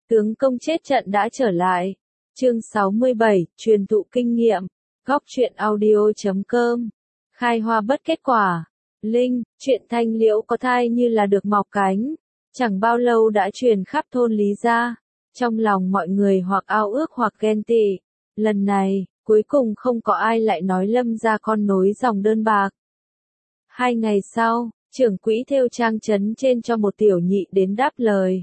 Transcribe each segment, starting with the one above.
Tướng công chết trận đã trở lại. Chương 67, truyền thụ kinh nghiệm. Góc truyện audio.com. Khai hoa bất kết quả. Linh, chuyện Thanh Liễu có thai như là được mọc cánh. Chẳng bao lâu đã truyền khắp thôn Lý gia. Trong lòng mọi người hoặc ao ước hoặc ghen tị. Lần này, cuối cùng không có ai lại nói Lâm gia con nối dòng đơn bạc. 2 ngày sau, trưởng quỹ thêu trang trấn trên cho một tiểu nhị đến đáp lời.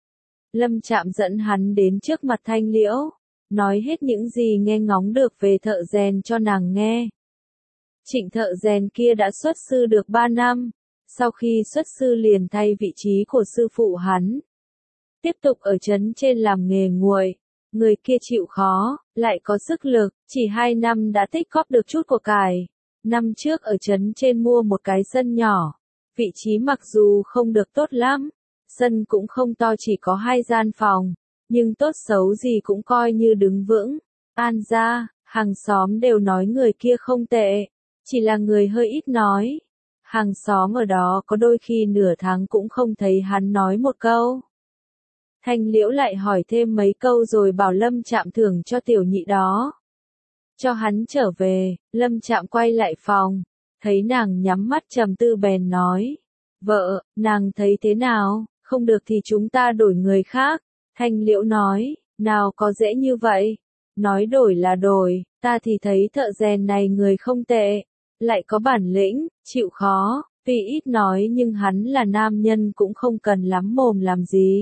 Lâm Trạm dẫn hắn đến trước mặt Thanh Liễu, nói hết những gì nghe ngóng được về thợ rèn cho nàng nghe. Trịnh thợ rèn kia đã xuất sư được 3 năm, sau khi xuất sư liền thay vị trí của sư phụ hắn. Tiếp tục ở trấn trên làm nghề nguội, người kia chịu khó, lại có sức lực, chỉ 2 năm đã tích góp được chút của cải. Năm trước ở trấn trên mua một cái sân nhỏ, vị trí mặc dù không được tốt lắm, sân cũng không to chỉ có 2 gian phòng, nhưng tốt xấu gì cũng coi như đứng vững. An gia, hàng xóm đều nói người kia không tệ, chỉ là người hơi ít nói. Hàng xóm ở đó có đôi khi nửa tháng cũng không thấy hắn nói một câu. Thanh Liễu lại hỏi thêm mấy câu rồi bảo Lâm Trạm thưởng cho tiểu nhị đó. Cho hắn trở về, Lâm Trạm quay lại phòng, thấy nàng nhắm mắt trầm tư bèn nói. Vợ, nàng thấy thế nào, không được thì chúng ta đổi người khác. Thanh Liễu nói, nào có dễ như vậy, nói đổi là đổi, ta thì thấy thợ rèn này người không tệ, lại có bản lĩnh, chịu khó, tuy ít nói nhưng hắn là nam nhân cũng không cần lắm mồm làm gì.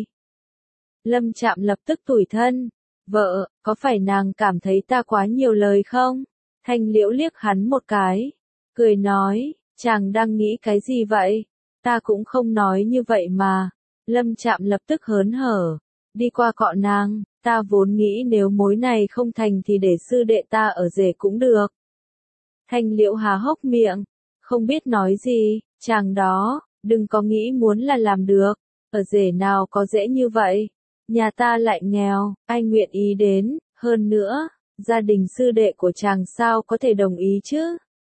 Lâm Trạm lập tức tủi thân, vợ, có phải nàng cảm thấy ta quá nhiều lời không? Thanh Liễu liếc hắn một cái, cười nói, chàng đang nghĩ cái gì vậy? Ta cũng không nói như vậy mà. Lâm Trạm lập tức hớn hở, đi qua cọ nàng, ta vốn nghĩ nếu mối này không thành thì để sư đệ ta ở rể cũng được. Thanh Liễu há hốc miệng, không biết nói gì, chàng đó, đừng có nghĩ muốn là làm được, ở rể nào có dễ như vậy, nhà ta lại nghèo, ai nguyện ý đến, hơn nữa, gia đình sư đệ của chàng sao có thể đồng ý chứ?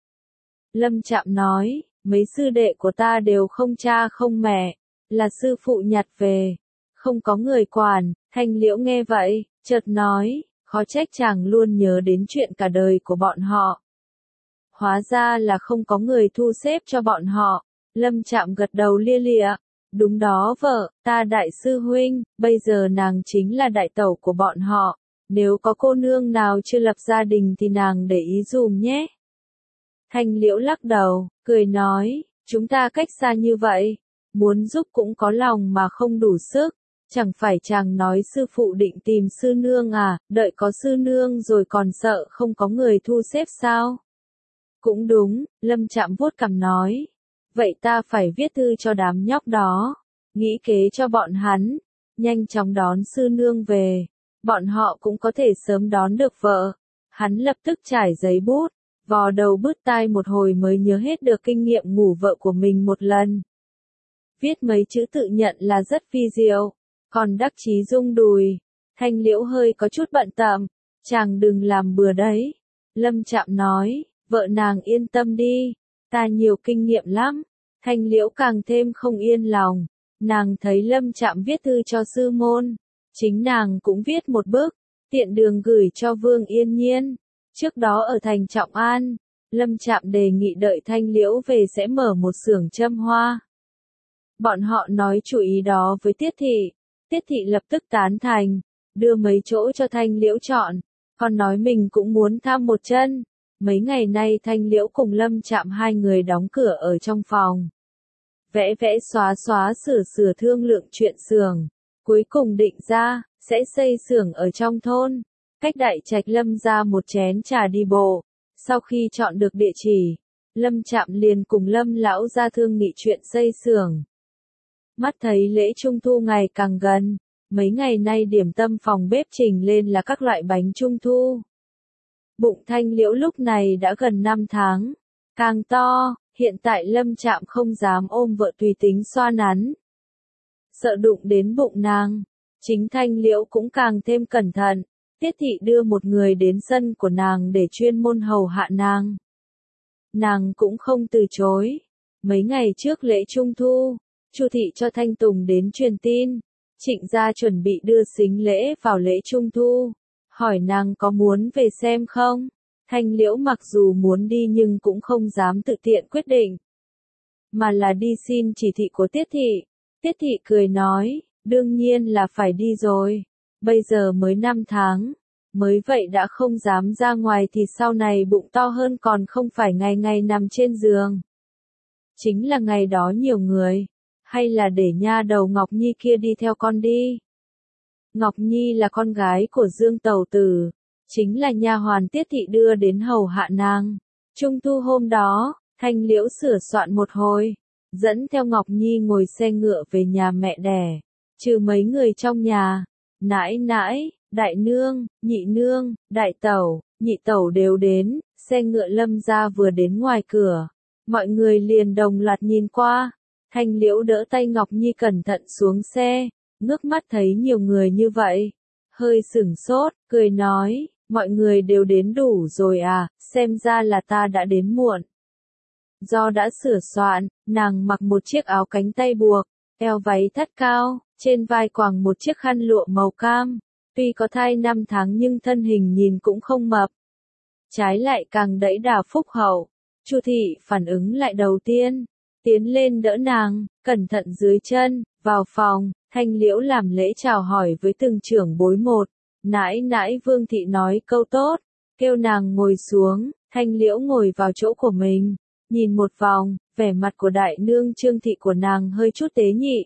Lâm Trạm nói, mấy sư đệ của ta đều không cha không mẹ, là sư phụ nhặt về, không có người quản. Thanh Liễu nghe vậy, chợt nói, khó trách chàng luôn nhớ đến chuyện cả đời của bọn họ. Hóa ra là không có người thu xếp cho bọn họ. Lâm Trạm gật đầu lia lịa, đúng đó vợ, ta đại sư huynh, bây giờ nàng chính là đại tẩu của bọn họ, nếu có cô nương nào chưa lập gia đình thì nàng để ý dùm nhé. Thanh Liễu lắc đầu, cười nói, chúng ta cách xa như vậy, muốn giúp cũng có lòng mà không đủ sức, chẳng phải chàng nói sư phụ định tìm sư nương à, đợi có sư nương rồi còn sợ không có người thu xếp sao? Cũng đúng, Lâm Trạm vuốt cằm nói, vậy ta phải viết thư cho đám nhóc đó, nghĩ kế cho bọn hắn, nhanh chóng đón sư nương về, bọn họ cũng có thể sớm đón được vợ. Hắn lập tức trải giấy bút, vò đầu bứt tai một hồi mới nhớ hết được kinh nghiệm ngủ vợ của mình một lần. Viết mấy chữ tự nhận là rất vi diệu, còn đắc chí rung đùi. Thanh Liễu hơi có chút bận tâm, chàng đừng làm bừa đấy. Lâm Trạm nói, vợ nàng yên tâm đi, ta nhiều kinh nghiệm lắm. Thanh Liễu càng thêm không yên lòng, nàng thấy Lâm Trạm viết thư cho sư môn, chính nàng cũng viết một bức, tiện đường gửi cho Vương Yên Nhiên. Trước đó ở thành Trọng An, Lâm Trạm đề nghị đợi Thanh Liễu về sẽ mở một xưởng châm hoa. Bọn họ nói chủ ý đó với Tiết Thị, Tiết Thị lập tức tán thành, đưa mấy chỗ cho Thanh Liễu chọn, còn nói mình cũng muốn tham một chân. Mấy ngày nay Thanh Liễu cùng Lâm Trạm hai người đóng cửa ở trong phòng. Vẽ vẽ xóa xóa sửa sửa thương lượng chuyện xưởng, cuối cùng định ra, sẽ xây xưởng ở trong thôn, cách đại trạch Lâm ra một chén trà đi bộ. Sau khi chọn được địa chỉ, Lâm Trạm liền cùng Lâm lão ra thương nghị chuyện xây xưởng. Mắt thấy lễ Trung thu ngày càng gần, mấy ngày nay điểm tâm phòng bếp trình lên là các loại bánh Trung thu. Bụng Thanh Liễu lúc này đã gần 5 tháng, càng to, hiện tại Lâm Trạm không dám ôm vợ tùy tính xoa nắn. Sợ đụng đến bụng nàng, chính Thanh Liễu cũng càng thêm cẩn thận. Tiết Thị đưa một người đến sân của nàng để chuyên môn hầu hạ nàng. Nàng cũng không từ chối. Mấy ngày trước lễ Trung thu, Chu Thị cho Thanh Tùng đến truyền tin, Trịnh gia chuẩn bị đưa sính lễ vào lễ Trung Thu, hỏi nàng có muốn về xem không? Thanh Liễu mặc dù muốn đi nhưng cũng không dám tự tiện quyết định, mà là đi xin chỉ thị của Tiết Thị. Tiết Thị cười nói, đương nhiên là phải đi rồi, bây giờ mới 5 tháng, mới vậy đã không dám ra ngoài thì sau này bụng to hơn còn không phải ngày ngày nằm trên giường. Chính là ngày đó nhiều người, hay là để nha đầu Ngọc Nhi kia đi theo con đi. Ngọc Nhi là con gái của Dương Tẩu Tử, chính là nha hoàn Tiết Thị đưa đến hầu hạ nàng. Trung thu hôm đó, Thanh Liễu sửa soạn một hồi, dẫn theo Ngọc Nhi ngồi xe ngựa về nhà mẹ đẻ, trừ mấy người trong nhà, nãi nãi, đại nương, nhị nương, đại tẩu, nhị tẩu đều đến, xe ngựa Lâm gia vừa đến ngoài cửa, mọi người liền đồng loạt nhìn qua. Thanh Liễu đỡ tay Ngọc Nhi cẩn thận xuống xe, ngước mắt thấy nhiều người như vậy, hơi sửng sốt, cười nói, mọi người đều đến đủ rồi à, xem ra là ta đã đến muộn. Do đã sửa soạn, nàng mặc một chiếc áo cánh tay buộc, eo váy thắt cao, trên vai quàng một chiếc khăn lụa màu cam, tuy có thai 5 tháng nhưng thân hình nhìn cũng không mập. Trái lại càng đẫy đà phúc hậu. Chu Thị phản ứng lại đầu tiên, tiến lên đỡ nàng, cẩn thận dưới chân, vào phòng, Thanh Liễu làm lễ chào hỏi với từng trưởng bối một. Nãi nãi Vương Thị nói câu tốt, kêu nàng ngồi xuống, Thanh Liễu ngồi vào chỗ của mình, nhìn một vòng, vẻ mặt của đại nương Trương Thị của nàng hơi chút tế nhị.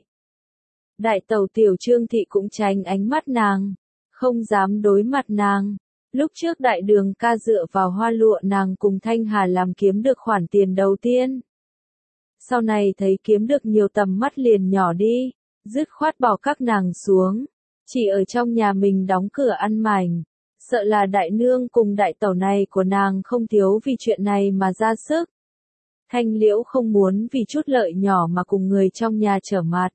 Đại tẩu tiểu Trương Thị cũng tránh ánh mắt nàng, không dám đối mặt nàng. Lúc trước đại đường ca dựa vào hoa lụa nàng cùng Thanh Hà làm kiếm được khoản tiền đầu tiên. Sau này thấy kiếm được nhiều tầm mắt liền nhỏ đi, dứt khoát bỏ các nàng xuống, chỉ ở trong nhà mình đóng cửa ăn mảnh, sợ là đại nương cùng đại tẩu này của nàng không thiếu vì chuyện này mà ra sức. Thanh Liễu không muốn vì chút lợi nhỏ mà cùng người trong nhà trở mặt.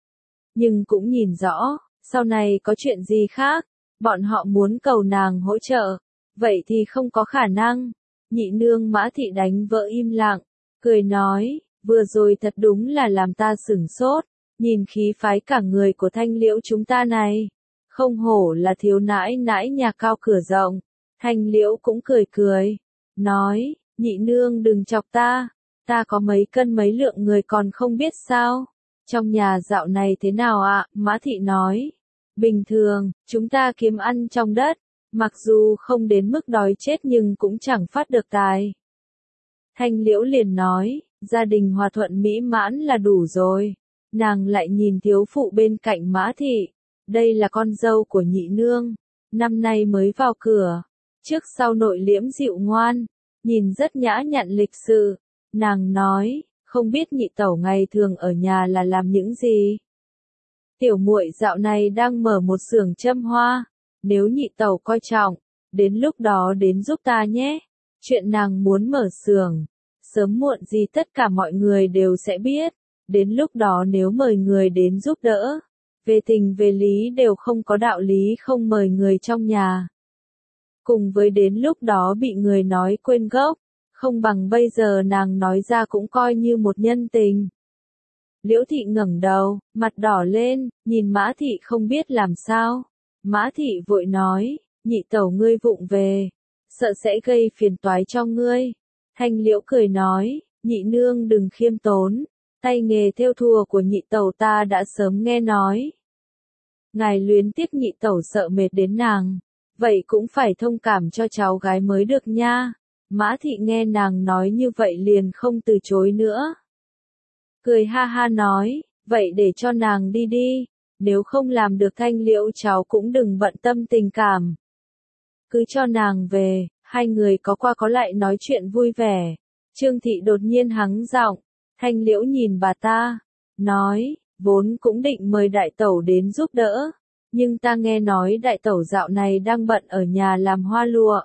Nhưng cũng nhìn rõ, sau này có chuyện gì khác, bọn họ muốn cầu nàng hỗ trợ, vậy thì không có khả năng. Nhị nương Mã Thị đánh vợ im lặng, cười nói, vừa rồi thật đúng là làm ta sửng sốt, nhìn khí phái cả người của Thanh Liễu chúng ta này, không hổ là thiếu nãi nãi nhà cao cửa rộng. Thanh Liễu cũng cười cười, nói, nhị nương đừng chọc ta có mấy cân mấy lượng người còn không biết sao. Trong nhà dạo này thế nào ạ? Mã Thị nói, bình thường, chúng ta kiếm ăn trong đất, mặc dù không đến mức đói chết nhưng cũng chẳng phát được tài. Thanh Liễu liền nói, gia đình hòa thuận mỹ mãn là đủ rồi. Nàng lại nhìn thiếu phụ bên cạnh Mã Thị, đây là con dâu của nhị nương, năm nay mới vào cửa, trước sau nội liễm dịu ngoan, nhìn rất nhã nhặn lịch sự. Nàng nói, không biết nhị tẩu ngày thường ở nhà là làm những gì. Tiểu muội dạo này đang mở một xưởng châm hoa, nếu nhị tẩu coi trọng, đến lúc đó đến giúp ta nhé. Chuyện nàng muốn mở xưởng, sớm muộn gì tất cả mọi người đều sẽ biết, đến lúc đó nếu mời người đến giúp đỡ, về tình về lý đều không có đạo lý không mời người trong nhà. Cùng với đến lúc đó bị người nói quên gốc, không bằng bây giờ nàng nói ra cũng coi như một nhân tình. Liễu Thị ngẩng đầu, mặt đỏ lên, nhìn Mã Thị không biết làm sao. Mã Thị vội nói, nhị tẩu ngươi vụng về, sợ sẽ gây phiền toái cho ngươi. Thanh Liễu cười nói, nhị nương đừng khiêm tốn, tay nghề thêu thùa của nhị tẩu ta đã sớm nghe nói. Ngài luyến tiếc nhị tẩu sợ mệt đến nàng, vậy cũng phải thông cảm cho cháu gái mới được nha. Mã Thị nghe nàng nói như vậy liền không từ chối nữa. Cười ha ha nói, vậy để cho nàng đi đi, nếu không làm được Thanh Liễu cháu cũng đừng bận tâm tình cảm. Cứ cho nàng về, hai người có qua có lại nói chuyện vui vẻ. Trương Thị đột nhiên hắng giọng, Thanh Liễu nhìn bà ta, nói, vốn cũng định mời đại tẩu đến giúp đỡ, nhưng ta nghe nói đại tẩu dạo này đang bận ở nhà làm hoa lụa.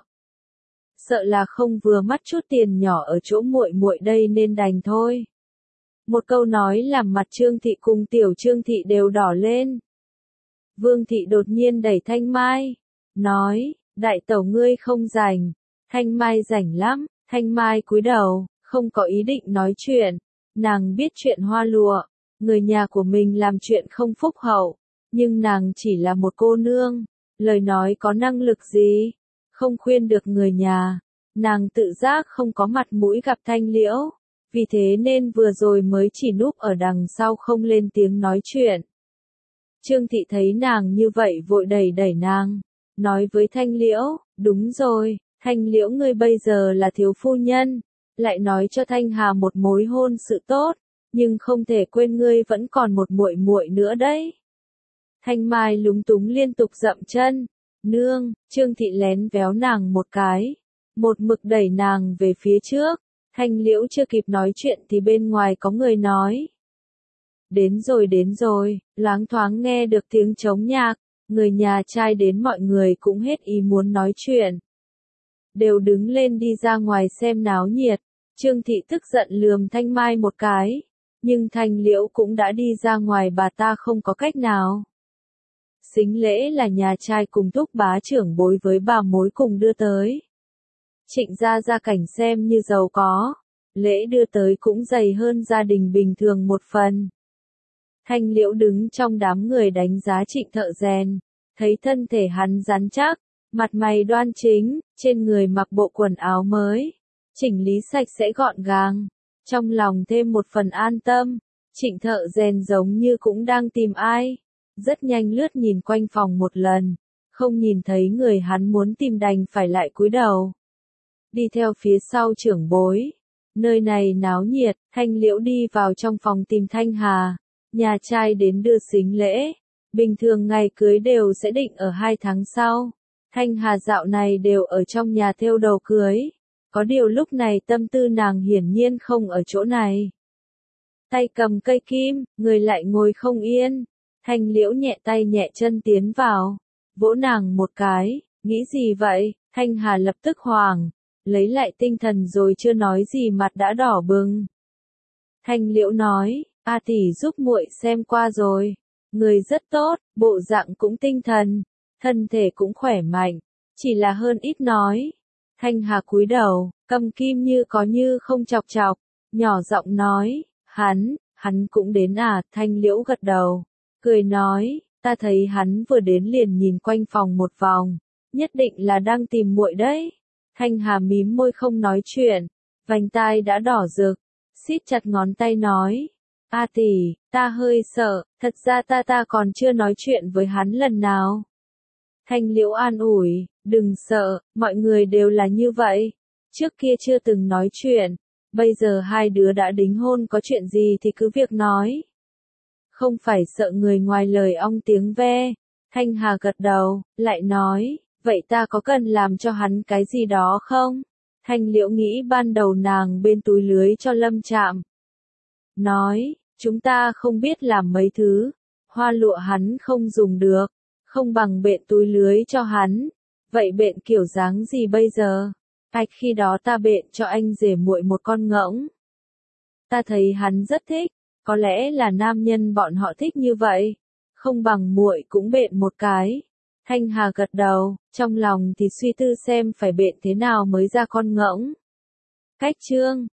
Sợ là không vừa mắt chút tiền nhỏ ở chỗ muội muội đây nên đành thôi. Một câu nói làm mặt Trương Thị cùng tiểu Trương Thị đều đỏ lên. Vương Thị đột nhiên đẩy Thanh Mai, nói, đại tẩu ngươi không rảnh. Thanh Mai rảnh lắm. Thanh Mai cúi đầu, không có ý định nói chuyện. Nàng biết chuyện hoa lụa, người nhà của mình làm chuyện không phúc hậu, Nhưng nàng chỉ là một cô nương, lời nói có năng lực gì, không khuyên được người nhà. Nàng tự giác không có mặt mũi gặp Thanh Liễu, vì thế nên vừa rồi mới chỉ núp ở đằng sau không lên tiếng nói chuyện. Trương Thị thấy nàng như vậy vội đẩy đẩy nàng, nói với Thanh Liễu, đúng rồi, Thanh Liễu ngươi bây giờ là thiếu phu nhân, lại nói cho Thanh Hà một mối hôn sự tốt, nhưng không thể quên ngươi vẫn còn một muội muội nữa đấy. Thanh Mai lúng túng liên tục dậm chân, nương, Trương Thị lén véo nàng một cái, một mực đẩy nàng về phía trước. Thanh Liễu chưa kịp nói chuyện thì bên ngoài có người nói. Đến rồi, loáng thoáng nghe được tiếng trống nhạc, người nhà trai đến mọi người cũng hết ý muốn nói chuyện. Đều đứng lên đi ra ngoài xem náo nhiệt, Trương Thị tức giận lườm Thanh Mai một cái, nhưng Thanh Liễu cũng đã đi ra ngoài bà ta không có cách nào. Sính lễ là nhà trai cùng thúc bá trưởng bối với bà mối cùng đưa tới. Trịnh gia cảnh xem như giàu có, lễ đưa tới cũng dày hơn gia đình bình thường một phần. Thanh Liễu đứng trong đám người đánh giá Trịnh thợ rèn, thấy thân thể hắn rắn chắc, mặt mày đoan chính, trên người mặc bộ quần áo mới, chỉnh lý sạch sẽ gọn gàng, trong lòng thêm một phần an tâm. Trịnh thợ rèn giống như cũng đang tìm ai, rất nhanh lướt nhìn quanh phòng một lần, không nhìn thấy người hắn muốn tìm đành phải lại cúi đầu. Đi theo phía sau trưởng bối. Nơi này náo nhiệt, Thanh Liễu đi vào trong phòng tìm Thanh Hà. Nhà trai đến đưa sính lễ. Bình thường ngày cưới đều sẽ định ở 2 tháng sau. Thanh Hà dạo này đều ở trong nhà thêu đầu cưới. Có điều lúc này tâm tư nàng hiển nhiên không ở chỗ này. Tay cầm cây kim, người lại ngồi không yên. Thanh Liễu nhẹ tay nhẹ chân tiến vào. Vỗ nàng một cái, nghĩ gì vậy? Thanh Hà lập tức hoảng. Lấy lại tinh thần rồi chưa nói gì mặt đã đỏ bừng. Thanh Liễu nói, A tỷ giúp muội xem qua rồi, người rất tốt, bộ dạng cũng tinh thần, thân thể cũng khỏe mạnh, chỉ là hơn ít nói. Thanh Hà cúi đầu, cầm kim như có như không chọc chọc, nhỏ giọng nói, hắn cũng đến à? Thanh Liễu gật đầu, cười nói, ta thấy hắn vừa đến liền nhìn quanh phòng một vòng, nhất định là đang tìm muội đấy. Thanh Hà mím môi không nói chuyện, vành tai đã đỏ rực, siết chặt ngón tay nói, A tỷ, ta hơi sợ, thật ra ta còn chưa nói chuyện với hắn lần nào. Thanh Liễu an ủi, đừng sợ, mọi người đều là như vậy, trước kia chưa từng nói chuyện, bây giờ hai đứa đã đính hôn có chuyện gì thì cứ việc nói. Không phải sợ người ngoài lời ong tiếng ve. Thanh Hà gật đầu, lại nói, vậy ta có cần làm cho hắn cái gì đó không? Thanh Liễu nghĩ ban đầu nàng bên túi lưới cho Lâm Trạm. Nói, chúng ta không biết làm mấy thứ, hoa lụa hắn không dùng được, không bằng bện túi lưới cho hắn. Vậy bện kiểu dáng gì bây giờ? Khi đó ta bện cho anh rể muội một con ngỗng. Ta thấy hắn rất thích, có lẽ là nam nhân bọn họ thích như vậy, không bằng muội cũng bện một cái. Thanh Hà gật đầu, trong lòng thì suy tư xem phải bện thế nào mới ra con ngỗng. Cách chương